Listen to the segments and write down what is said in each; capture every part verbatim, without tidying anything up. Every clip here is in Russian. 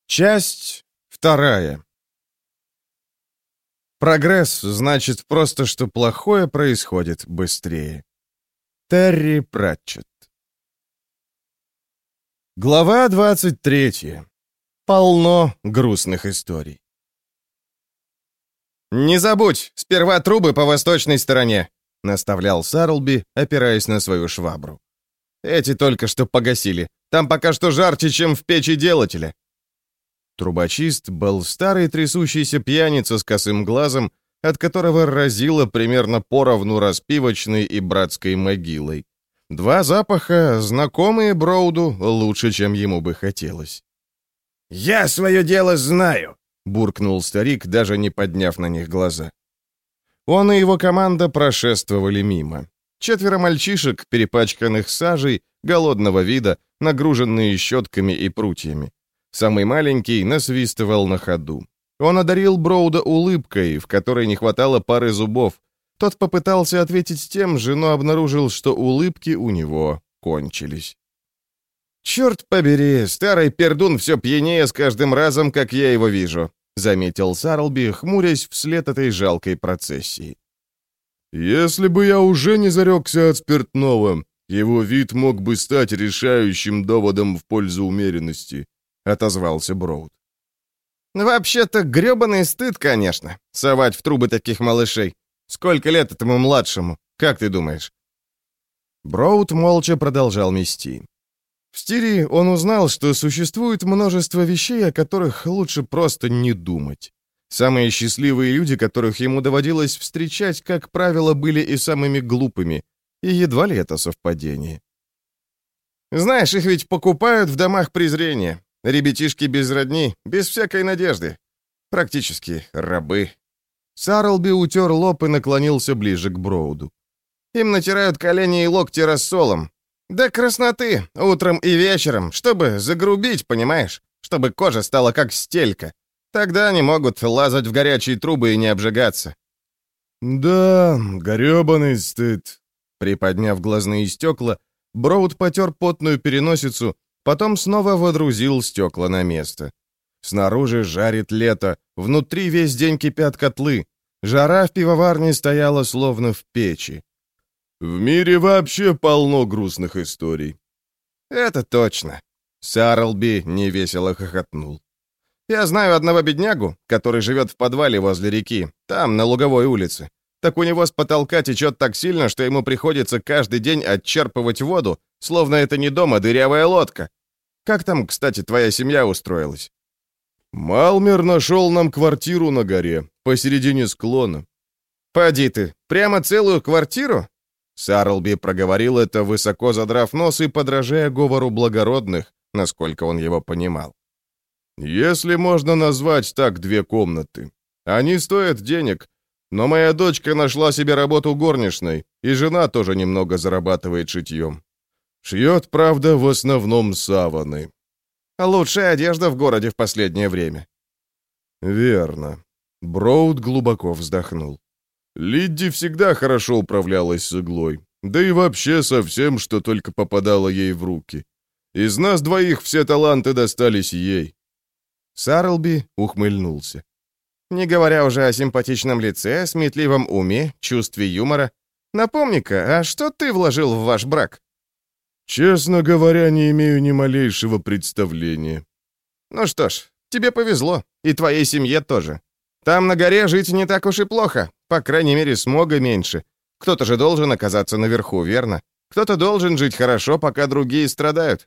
Часть вторая. Прогресс значит просто, что плохое происходит быстрее. Терри Пратчетт. Глава двадцать третья. Полно грустных историй. «Не забудь, сперва трубы по восточной стороне», — наставлял Сарлби, опираясь на свою швабру. «Эти только что погасили. Там пока что жарче, чем в печи делателя». Трубочист был старый трясущийся пьяница с косым глазом, от которого разило примерно поровну распивочной и братской могилой. Два запаха, знакомые Броуду, лучше, чем ему бы хотелось. «Я свое дело знаю», — буркнул старик, даже не подняв на них глаза. Он и его команда прошествовали мимо. Четверо мальчишек, перепачканных сажей, голодного вида, нагруженные щетками и прутьями. Самый маленький насвистывал на ходу. Он одарил Броуда улыбкой, в которой не хватало пары зубов. Тот попытался ответить тем же, но обнаружил, что улыбки у него кончились. «Черт побери, старый пердун все пьянее с каждым разом, как я его вижу», заметил Сарлби, хмурясь вслед этой жалкой процессии. «Если бы я уже не зарекся от спиртного, его вид мог бы стать решающим доводом в пользу умеренности», — отозвался Броуд. «Вообще-то грёбаный стыд, конечно, совать в трубы таких малышей. Сколько лет этому младшему, как ты думаешь?» Броуд молча продолжал мести. В Стирии он узнал, что существует множество вещей, о которых лучше просто не думать. Самые счастливые люди, которых ему доводилось встречать, как правило, были и самыми глупыми, и едва ли это совпадение. «Знаешь, их ведь покупают в домах презрения. Ребятишки без родни, без всякой надежды. Практически рабы». Сарлби утер лоб и наклонился ближе к Броуду. «Им натирают колени и локти рассолом. Да красноты, утром и вечером, чтобы загрубить, понимаешь? Чтобы кожа стала как стелька. Тогда они могут лазать в горячие трубы и не обжигаться». «Да, грёбаный стыд». Приподняв глазные стекла, Броуд потер потную переносицу, потом снова водрузил стекла на место. Снаружи жарит лето, внутри весь день кипят котлы. Жара в пивоварне стояла словно в печи. «В мире вообще полно грустных историй». «Это точно», — Сарлби невесело хохотнул. «Я знаю одного беднягу, который живет в подвале возле реки, там, на Луговой улице. Так у него с потолка течет так сильно, что ему приходится каждый день отчерпывать воду, словно это не дом, а дырявая лодка. Как там, кстати, твоя семья устроилась?» «Малмер нашел нам квартиру на горе, посередине склона». «Поди ты, прямо целую квартиру?» Сарлби проговорил это, высоко задрав нос и подражая говору благородных, насколько он его понимал. «Если можно назвать так две комнаты. Они стоят денег, но моя дочка нашла себе работу горничной, и жена тоже немного зарабатывает шитьем. Шьет, правда, в основном саваны». «Лучшая одежда в городе в последнее время». «Верно». Броуд глубоко вздохнул. Лидди всегда хорошо управлялась с иглой, да и вообще со всем, что только попадало ей в руки. Из нас двоих все таланты достались ей». Сарлби ухмыльнулся. «Не говоря уже о симпатичном лице, сметливом уме, чувстве юмора. Напомни-ка, а что ты вложил в ваш брак?» «Честно говоря, не имею ни малейшего представления». «Ну что ж, тебе повезло, и твоей семье тоже. Там на горе жить не так уж и плохо, по крайней мере, смога меньше. Кто-то же должен оказаться наверху, верно? Кто-то должен жить хорошо, пока другие страдают».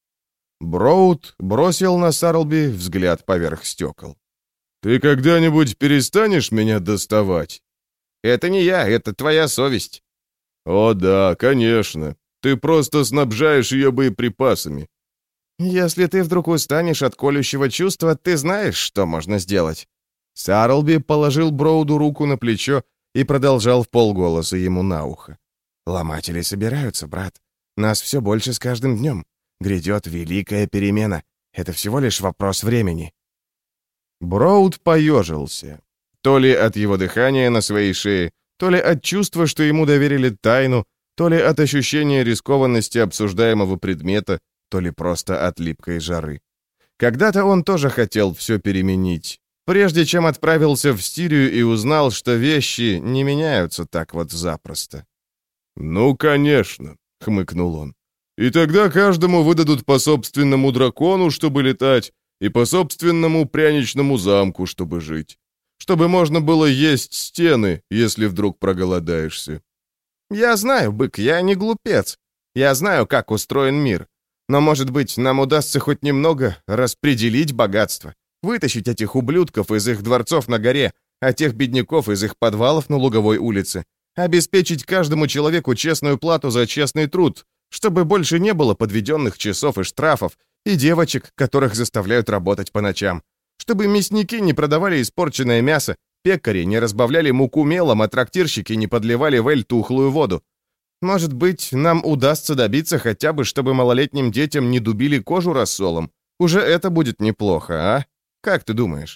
Броуд бросил на Сарлби взгляд поверх стекол. «Ты когда-нибудь перестанешь меня доставать?» «Это не я, это твоя совесть». «О да, конечно. Ты просто снабжаешь ее боеприпасами». «Если ты вдруг устанешь от колющего чувства, ты знаешь, что можно сделать». Сарлби положил Броуду руку на плечо и продолжал вполголоса ему на ухо. «Ломатели собираются, брат. Нас все больше с каждым днем. Грядет великая перемена. Это всего лишь вопрос времени». Броуд поежился. То ли от его дыхания на своей шее, то ли от чувства, что ему доверили тайну, то ли от ощущения рискованности обсуждаемого предмета, то ли просто от липкой жары. Когда-то он тоже хотел все переменить, прежде чем отправился в Стирию и узнал, что вещи не меняются так вот запросто. «Ну, конечно», — хмыкнул он. «И тогда каждому выдадут по собственному дракону, чтобы летать, и по собственному пряничному замку, чтобы жить. Чтобы можно было есть стены, если вдруг проголодаешься». «Я знаю, бык, я не глупец. Я знаю, как устроен мир. Но, может быть, нам удастся хоть немного распределить богатство, вытащить этих ублюдков из их дворцов на горе, а тех бедняков из их подвалов на Луговой улице, обеспечить каждому человеку честную плату за честный труд, чтобы больше не было подведенных часов и штрафов, и девочек, которых заставляют работать по ночам, чтобы мясники не продавали испорченное мясо, пекари не разбавляли муку мелом, а трактирщики не подливали в эль тухлую воду. Может быть, нам удастся добиться хотя бы, чтобы малолетним детям не дубили кожу рассолом. Уже это будет неплохо, а? Как ты думаешь?»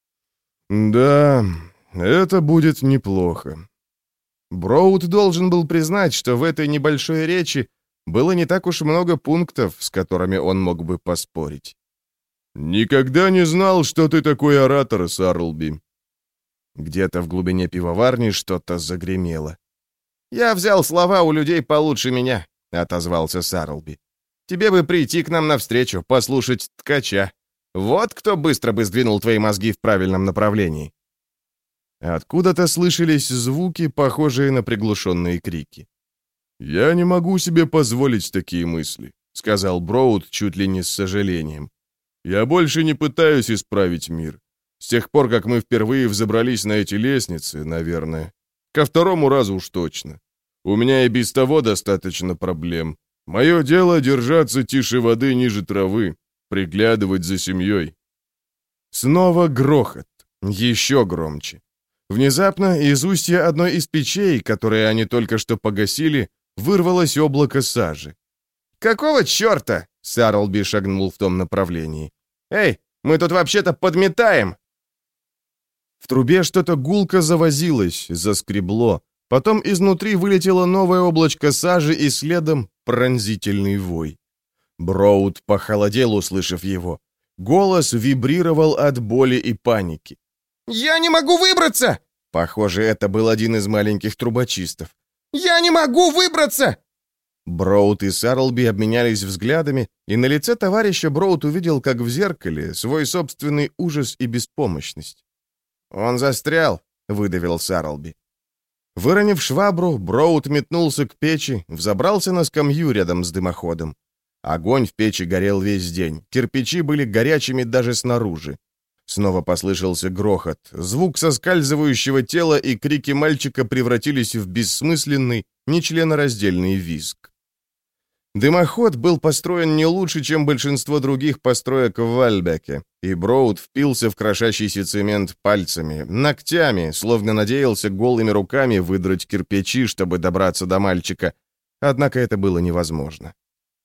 «Да, это будет неплохо». Броуд должен был признать, что в этой небольшой речи было не так уж много пунктов, с которыми он мог бы поспорить. «Никогда не знал, что ты такой оратор, Сарлби». Где-то в глубине пивоварни что-то загремело. «Я взял слова у людей получше меня», — отозвался Сарлби. «Тебе бы прийти к нам навстречу, послушать ткача. Вот кто быстро бы сдвинул твои мозги в правильном направлении». Откуда-то слышались звуки, похожие на приглушенные крики. «Я не могу себе позволить такие мысли», — сказал Броуд чуть ли не с сожалением. «Я больше не пытаюсь исправить мир. С тех пор, как мы впервые взобрались на эти лестницы, наверное. Ко второму разу уж точно. У меня и без того достаточно проблем. Мое дело — держаться тише воды ниже травы, приглядывать за семьей». Снова грохот. Еще громче. Внезапно из устья одной из печей, которые они только что погасили, вырвалось облако сажи. «Какого черта?» — Сарлби шагнул в том направлении. «Эй, мы тут вообще-то подметаем!» В трубе что-то гулко завозилось, заскребло. Потом изнутри вылетело новое облачко сажи и следом пронзительный вой. Броуд похолодел, услышав его. Голос вибрировал от боли и паники. «Я не могу выбраться!» Похоже, это был один из маленьких трубочистов. «Я не могу выбраться!» Броуд и Сарлби обменялись взглядами, и на лице товарища Броуд увидел, как в зеркале, свой собственный ужас и беспомощность. «Он застрял», — выдавил Сарлби. Выронив швабру, Броуд метнулся к печи, взобрался на скамью рядом с дымоходом. Огонь в печи горел весь день, кирпичи были горячими даже снаружи. Снова послышался грохот, звук соскальзывающего тела и крики мальчика превратились в бессмысленный, нечленораздельный визг. Дымоход был построен не лучше, чем большинство других построек в Вальбеке, и Броуд впился в крошащийся цемент пальцами, ногтями, словно надеялся голыми руками выдрать кирпичи, чтобы добраться до мальчика. Однако это было невозможно.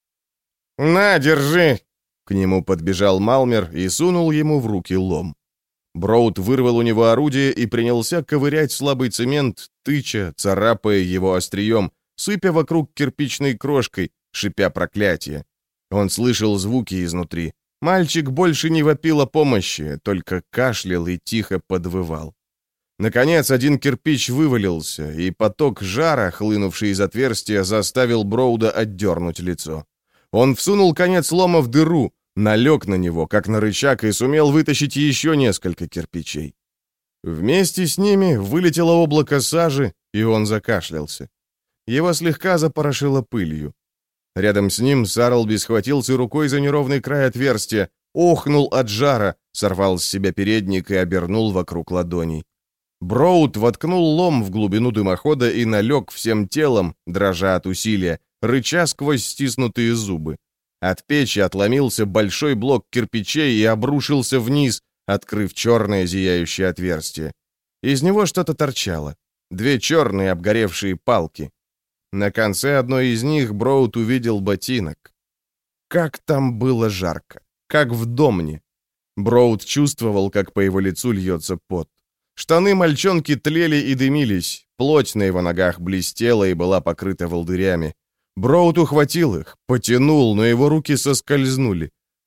«На, держи!» К нему подбежал Малмер и сунул ему в руки лом. Броуд вырвал у него орудие и принялся ковырять слабый цемент, тыча, царапая его острием, сыпя вокруг кирпичной крошкой, шипя проклятие. Он слышал звуки изнутри. Мальчик больше не вопил о помощи, только кашлял и тихо подвывал. Наконец, один кирпич вывалился, и поток жара, хлынувший из отверстия, заставил Броуда отдернуть лицо. Он всунул конец лома в дыру, налег на него, как на рычаг, и сумел вытащить еще несколько кирпичей. Вместе с ними вылетело облако сажи, и он закашлялся. Его слегка запорошило пылью. Рядом с ним Сарлби схватился рукой за неровный край отверстия, охнул от жара, сорвал с себя передник и обернул вокруг ладоней. Броуд воткнул лом в глубину дымохода и налег всем телом, дрожа от усилия, рыча сквозь стиснутые зубы. От печи отломился большой блок кирпичей и обрушился вниз, открыв черное зияющее отверстие. Из него что-то торчало. Две черные обгоревшие палки. На конце одной из них Броуд увидел ботинок. Как там было жарко, как в домне. Броуд чувствовал, как по его лицу льется пот. Штаны мальчонки тлели и дымились, плоть на его ногах блестела и была покрыта волдырями. Броуд ухватил их, потянул, но его руки соскользнули.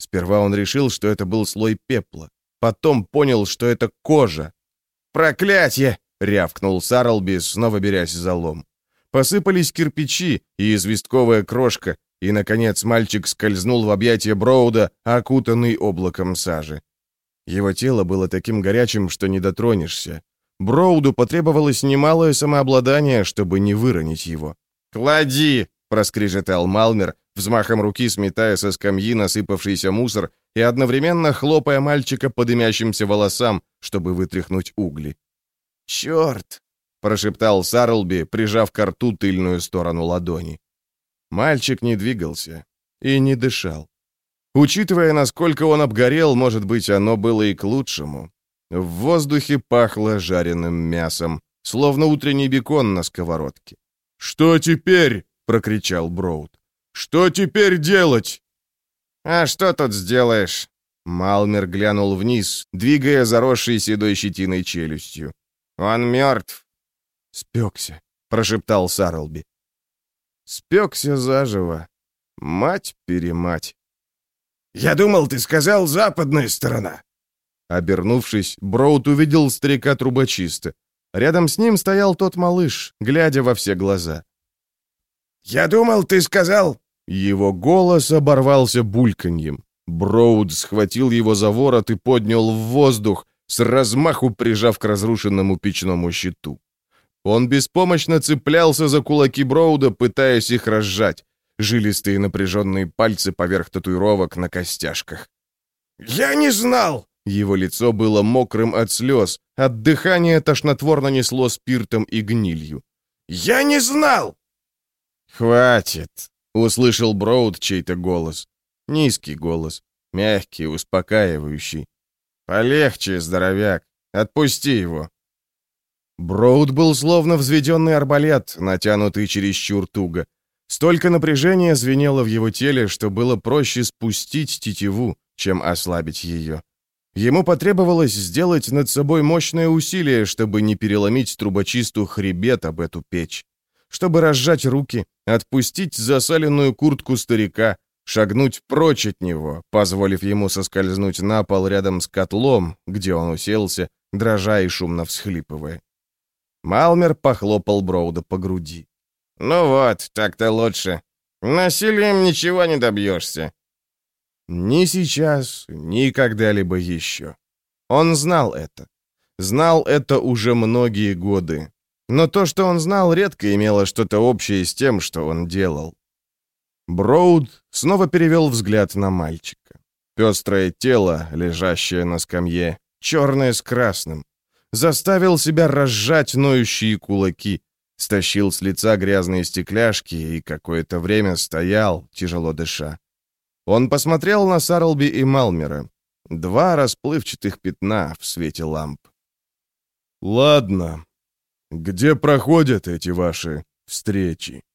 Сперва он решил, что это был слой пепла. Потом понял, что это кожа. «Проклятье!» — рявкнул Сарлби, снова берясь за лом. Посыпались кирпичи и известковая крошка, и, наконец, мальчик скользнул в объятия Броуда, окутанный облаком сажи. Его тело было таким горячим, что не дотронешься. Броуду потребовалось немалое самообладание, чтобы не выронить его. «Клади!» — проскрежетал Малмер, взмахом руки сметая со скамьи насыпавшийся мусор и одновременно хлопая мальчика по дымящимся волосам, чтобы вытряхнуть угли. «Черт!» — прошептал Сарлби, прижав к рту тыльную сторону ладони. Мальчик не двигался и не дышал. Учитывая, насколько он обгорел, может быть, оно было и к лучшему. В воздухе пахло жареным мясом, словно утренний бекон на сковородке. «Что теперь?» — прокричал Броуд. «Что теперь делать?» «А что тут сделаешь?» Малмер глянул вниз, двигая заросшей седой щетиной челюстью. «Он мертв». «Спекся», — прошептал Сарлби. «Спекся заживо. Мать-перемать». «Я думал, ты сказал западная сторона». Обернувшись, Броуд увидел старика-трубочиста. Рядом с ним стоял тот малыш, глядя во все глаза. «Я думал, ты сказал...» Его голос оборвался бульканьем. Броуд схватил его за ворот и поднял в воздух, с размаху прижав к разрушенному печному щиту. Он беспомощно цеплялся за кулаки Броуда, пытаясь их разжать. Жилистые напряженные пальцы поверх татуировок на костяшках. «Я не знал!» Его лицо было мокрым от слез, от дыхания тошнотворно несло спиртом и гнилью. «Я не знал!» «Хватит!» — услышал Броуд чей-то голос. Низкий голос, мягкий, успокаивающий. «Полегче, здоровяк, отпусти его!» Броуд был словно взведенный арбалет, натянутый чересчур туго. Столько напряжения звенело в его теле, что было проще спустить тетиву, чем ослабить ее. Ему потребовалось сделать над собой мощное усилие, чтобы не переломить трубочисту хребет об эту печь, чтобы разжать руки, отпустить засаленную куртку старика, шагнуть прочь от него, позволив ему соскользнуть на пол рядом с котлом, где он уселся, дрожа и шумно всхлипывая. Малмер похлопал Броуда по груди. «Ну вот, так-то лучше. Насилием ничего не добьешься». Ни сейчас, ни когда-либо еще. Он знал это. Знал это уже многие годы. Но то, что он знал, редко имело что-то общее с тем, что он делал. Броуд снова перевел взгляд на мальчика. Пестрое тело, лежащее на скамье, черное с красным. Заставил себя разжать ноющие кулаки, стащил с лица грязные стекляшки и какое-то время стоял, тяжело дыша. Он посмотрел на Сарлби и Малмера. Два расплывчатых пятна в свете ламп. «Ладно. Где проходят эти ваши встречи?»